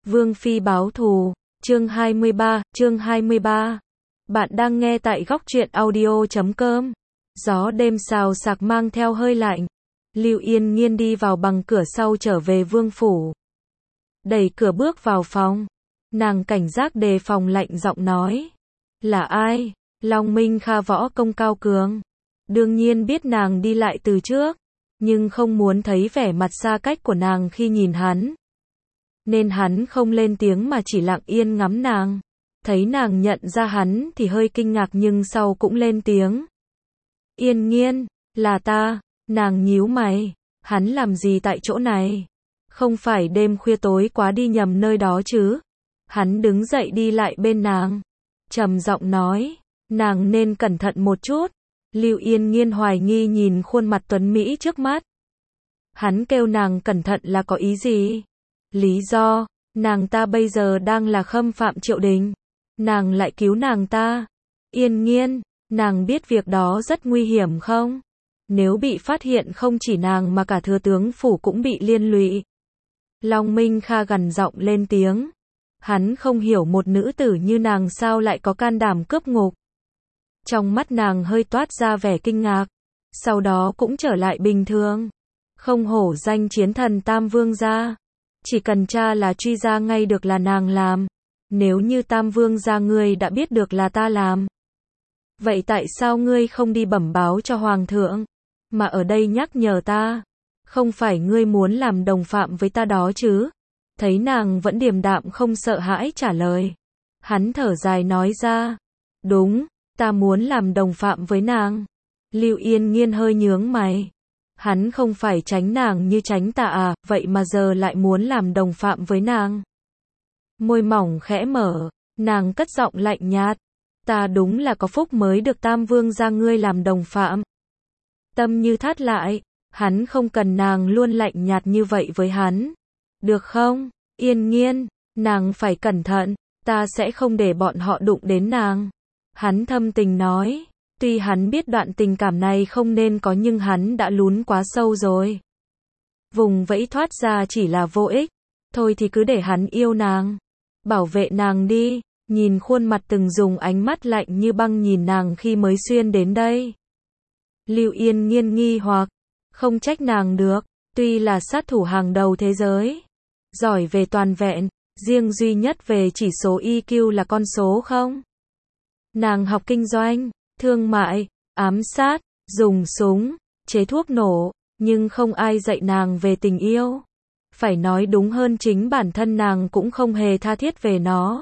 Vương Phi báo thù, chương 23. Bạn đang nghe tại góc truyện audio.com. Gió đêm xào xạc mang theo hơi lạnh. Lưu Yên Nhiên đi vào bằng cửa sau trở về vương phủ. Đẩy cửa bước vào phòng. Nàng cảnh giác đề phòng lạnh giọng nói. Là ai? Long Minh Kha võ công cao cường. Đương nhiên biết nàng đi lại từ trước, nhưng không muốn thấy vẻ mặt xa cách của nàng khi nhìn hắn. Nên hắn không lên tiếng mà chỉ lặng yên ngắm nàng. Thấy nàng nhận ra hắn thì hơi kinh ngạc nhưng sau cũng lên tiếng. Yên Nhiên, là ta. Nàng nhíu mày. Hắn làm gì tại chỗ này? Không phải đêm khuya tối quá đi nhầm nơi đó chứ? Hắn đứng dậy đi lại bên nàng, trầm giọng nói, nàng nên cẩn thận một chút. Lưu Yên Nhiên hoài nghi nhìn khuôn mặt tuấn mỹ trước mắt. Hắn kêu nàng cẩn thận là có ý gì? Lý do, nàng ta bây giờ đang là khâm phạm Triệu Đình. Nàng lại cứu nàng ta. Yên Nhiên, nàng biết việc đó rất nguy hiểm không? Nếu bị phát hiện không chỉ nàng mà cả thừa tướng phủ cũng bị liên lụy. Long Minh Kha gằn giọng lên tiếng. Hắn không hiểu một nữ tử như nàng sao lại có can đảm cướp ngục. Trong mắt nàng hơi toát ra vẻ kinh ngạc, sau đó cũng trở lại bình thường. Không hổ danh chiến thần Tam Vương gia. Chỉ cần tra là truy ra ngay được là nàng làm. Nếu như Tam Vương gia ngươi đã biết được là ta làm, vậy tại sao ngươi không đi bẩm báo cho Hoàng thượng, mà ở đây nhắc nhở ta? Không phải ngươi muốn làm đồng phạm với ta đó chứ? Thấy nàng vẫn điềm đạm không sợ hãi trả lời. Hắn thở dài nói ra. Đúng, ta muốn làm đồng phạm với nàng. Lưu Yên Nhiên hơi nhướng mày. Hắn không phải tránh nàng như tránh ta à, vậy mà giờ lại muốn làm đồng phạm với nàng. Môi mỏng khẽ mở, nàng cất giọng lạnh nhạt. Ta đúng là có phúc mới được Tam Vương gia ngươi làm đồng phạm. Tâm như thắt lại, hắn không cần nàng luôn lạnh nhạt như vậy với hắn. Được không? Yên Nhiên, nàng phải cẩn thận, ta sẽ không để bọn họ đụng đến nàng. Hắn thâm tình nói, tuy hắn biết đoạn tình cảm này không nên có nhưng hắn đã lún quá sâu rồi. Vùng vẫy thoát ra chỉ là vô ích, thôi thì cứ để hắn yêu nàng. Bảo vệ nàng đi, nhìn khuôn mặt từng dùng ánh mắt lạnh như băng nhìn nàng khi mới xuyên đến đây. Lưu Yên Nhiên nghi hoặc, không trách nàng được, tuy là sát thủ hàng đầu thế giới. Giỏi về toàn vẹn, riêng duy nhất về chỉ số EQ là con số không. Nàng học kinh doanh, thương mại, ám sát, dùng súng, chế thuốc nổ, nhưng không ai dạy nàng về tình yêu. Phải nói đúng hơn chính bản thân nàng cũng không hề tha thiết về nó.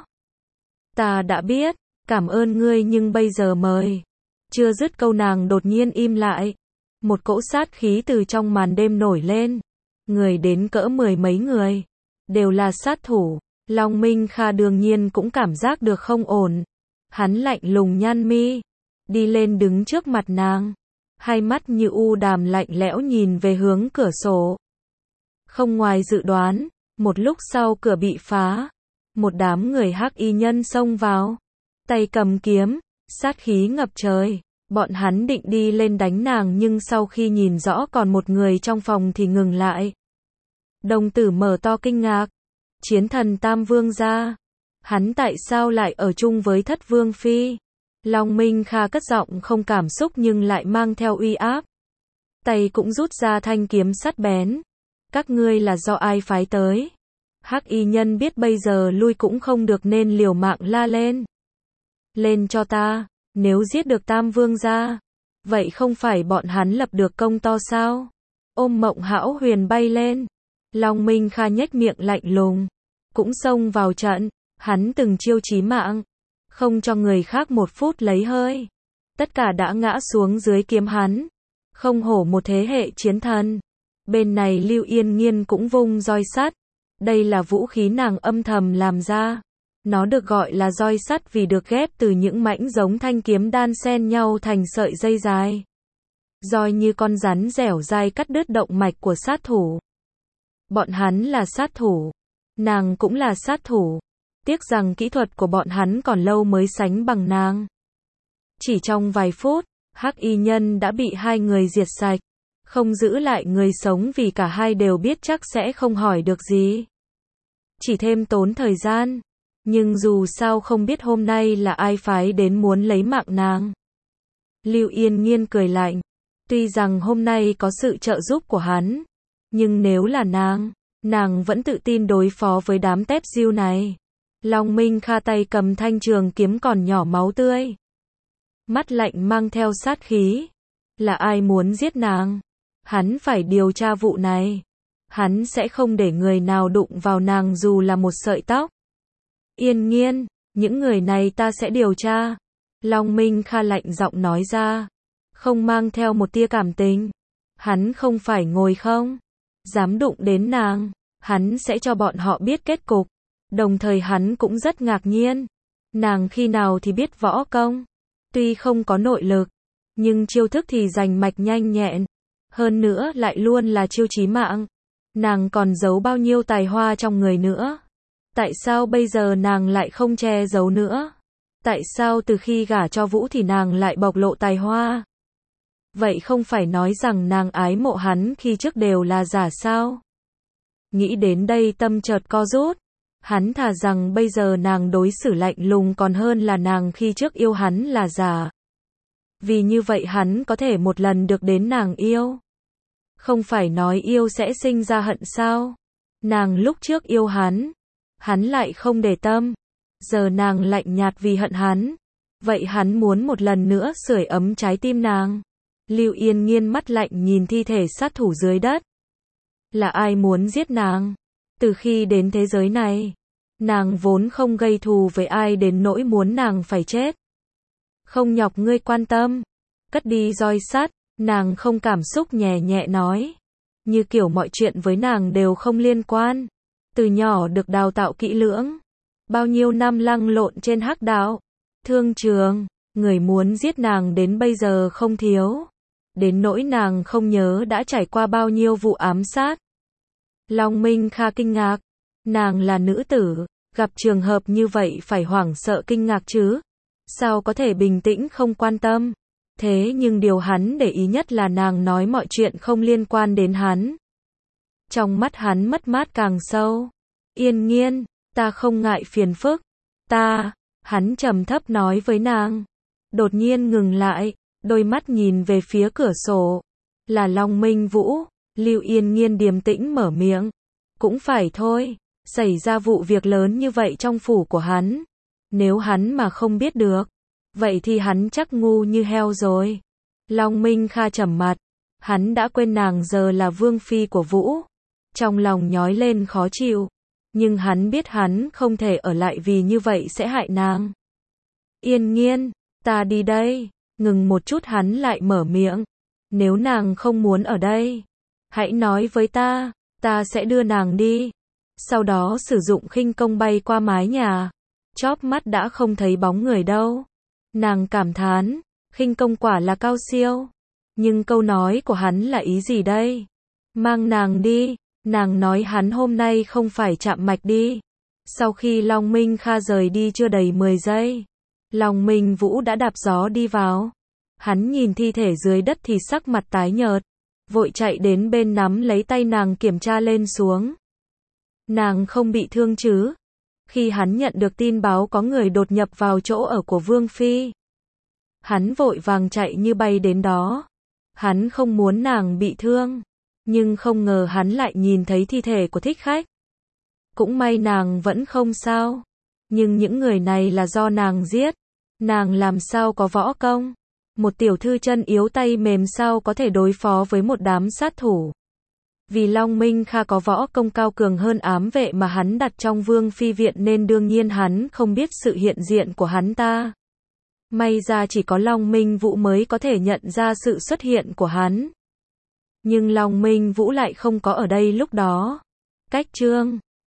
Ta đã biết, cảm ơn ngươi nhưng bây giờ mời. Chưa dứt câu nàng đột nhiên im lại. Một cỗ sát khí từ trong màn đêm nổi lên. Người đến cỡ 10 mấy người. Đều là sát thủ. Long Minh Kha đương nhiên cũng cảm giác được không ổn. Hắn lạnh lùng nhăn mi. Đi lên đứng trước mặt nàng. Hai mắt như u đàm lạnh lẽo nhìn về hướng cửa sổ. Không ngoài dự đoán, một lúc sau cửa bị phá. Một đám người hắc y nhân xông vào. Tay cầm kiếm, sát khí ngập trời. Bọn hắn định đi lên đánh nàng nhưng sau khi nhìn rõ còn một người trong phòng thì ngừng lại. Đồng tử mở to kinh ngạc. Chiến thần Tam Vương gia. Hắn tại sao lại ở chung với Thất Vương Phi? Long Minh Kha cất giọng không cảm xúc nhưng lại mang theo uy áp. Tay cũng rút ra thanh kiếm sắt bén. Các ngươi là do ai phái tới? Hắc y nhân biết bây giờ lui cũng không được nên liều mạng la lên. Lên cho ta, nếu giết được Tam Vương gia, vậy không phải bọn hắn lập được công to sao? Ôm Mộng Hão Huyền bay lên. Long Minh Kha nhếch miệng lạnh lùng, cũng xông vào trận. Hắn từng chiêu chí mạng, không cho người khác một phút lấy hơi. Tất cả đã ngã xuống dưới kiếm hắn. Không hổ một thế hệ chiến thần. Bên này Lưu Yên Nhiên cũng vung roi sắt. Đây là vũ khí nàng âm thầm làm ra. Nó được gọi là roi sắt vì được ghép từ những mảnh giống thanh kiếm đan xen nhau thành sợi dây dài. Roi như con rắn dẻo dai cắt đứt động mạch của sát thủ. Bọn hắn là sát thủ. Nàng cũng là sát thủ. Tiếc rằng kỹ thuật của bọn hắn còn lâu mới sánh bằng nàng. Chỉ trong vài phút, hắc y nhân đã bị hai người diệt sạch. Không giữ lại người sống vì cả hai đều biết chắc sẽ không hỏi được gì. chỉ thêm tốn thời gian. Nhưng dù sao không biết hôm nay là ai phái đến muốn lấy mạng nàng. Lưu Yên Nhiên cười lạnh. Tuy rằng hôm nay có sự trợ giúp của hắn, nhưng nếu là nàng vẫn tự tin đối phó với đám tép diêu này. Long Minh Kha tay cầm thanh trường kiếm còn nhỏ máu tươi. Mắt lạnh mang theo sát khí. Là ai muốn giết nàng? Hắn phải điều tra vụ này. Hắn sẽ không để người nào đụng vào nàng dù là một sợi tóc. Yên Nhiên, những người này ta sẽ điều tra. Long Minh Kha lạnh giọng nói ra. Không mang theo một tia cảm tình. Hắn không phải ngồi không. Dám đụng đến nàng. Hắn sẽ cho bọn họ biết kết cục. Đồng thời hắn cũng rất ngạc nhiên. Nàng khi nào thì biết võ công. Tuy không có nội lực, nhưng chiêu thức thì rành mạch nhanh nhẹn. Hơn nữa lại luôn là chiêu chí mạng. Nàng còn giấu bao nhiêu tài hoa trong người nữa. Tại sao bây giờ nàng lại không che giấu nữa? Tại sao từ khi gả cho Vũ thì nàng lại bộc lộ tài hoa? Vậy không phải nói rằng nàng ái mộ hắn khi trước đều là giả sao? Nghĩ đến đây tâm chợt co rút. Hắn thà rằng bây giờ nàng đối xử lạnh lùng còn hơn là nàng khi trước yêu hắn là giả. Vì như vậy hắn có thể một lần được đến nàng yêu. Không phải nói yêu sẽ sinh ra hận sao? Nàng lúc trước yêu hắn lại không để tâm. Giờ nàng lạnh nhạt vì hận hắn. Vậy hắn muốn một lần nữa sưởi ấm trái tim nàng. Lưu Yên Nhiên mắt lạnh nhìn thi thể sát thủ dưới đất. Là ai muốn giết nàng? Từ khi đến thế giới này, nàng vốn không gây thù với ai đến nỗi muốn nàng phải chết. Không nhọc ngươi quan tâm. Cất đi roi sắt, nàng không cảm xúc nhẹ nhẹ nói. Như kiểu mọi chuyện với nàng đều không liên quan. Từ nhỏ được đào tạo kỹ lưỡng. Bao nhiêu năm lăn lộn trên hắc đạo. Thương trường, người muốn giết nàng đến bây giờ không thiếu. Đến nỗi nàng không nhớ đã trải qua bao nhiêu vụ ám sát. Long Minh Kha kinh ngạc. Nàng là nữ tử, gặp trường hợp như vậy phải hoảng sợ kinh ngạc chứ. Sao có thể bình tĩnh không quan tâm. Thế nhưng điều hắn để ý nhất là nàng nói mọi chuyện không liên quan đến hắn. Trong mắt hắn mất mát càng sâu. Yên Nhiên, ta không ngại phiền phức. Hắn trầm thấp nói với nàng. Đột nhiên ngừng lại, đôi mắt nhìn về phía cửa sổ. Là Long Minh Vũ. Lưu Yên Nhiên điềm tĩnh mở miệng. Cũng phải thôi, xảy ra vụ việc lớn như vậy trong phủ của hắn. Nếu hắn mà không biết được, vậy thì hắn chắc ngu như heo rồi. Long Minh Kha trầm mặt. Hắn đã quên nàng giờ là vương phi của Vũ. Trong lòng nhói lên khó chịu. Nhưng hắn biết hắn không thể ở lại vì như vậy sẽ hại nàng. Yên Nhiên, ta đi đây. Ngừng một chút hắn lại mở miệng. Nếu nàng không muốn ở đây, hãy nói với ta sẽ đưa nàng đi. Sau đó sử dụng khinh công bay qua mái nhà. Chóp mắt đã không thấy bóng người đâu. Nàng cảm thán, khinh công quả là cao siêu. Nhưng câu nói của hắn là ý gì đây? Mang nàng đi. Nàng nói hắn hôm nay không phải chạm mạch đi. Sau khi Long Minh Kha rời đi chưa đầy 10 giây, Long Minh Vũ đã đạp gió đi vào. Hắn nhìn thi thể dưới đất thì sắc mặt tái nhợt. Vội chạy đến bên nắm lấy tay nàng kiểm tra lên xuống. Nàng không bị thương chứ? Khi hắn nhận được tin báo có người đột nhập vào chỗ ở của Vương Phi, hắn vội vàng chạy như bay đến đó. Hắn không muốn nàng bị thương, nhưng không ngờ hắn lại nhìn thấy thi thể của thích khách. Cũng may nàng vẫn không sao. Nhưng những người này là do nàng giết. Nàng làm sao có võ công? Một tiểu thư chân yếu tay mềm sao có thể đối phó với một đám sát thủ. Vì Long Minh Kha có võ công cao cường hơn ám vệ mà hắn đặt trong Vương Phi viện nên đương nhiên hắn không biết sự hiện diện của hắn ta. May ra chỉ có Long Minh Vũ mới có thể nhận ra sự xuất hiện của hắn. Nhưng Long Minh Vũ lại không có ở đây lúc đó. Cách chương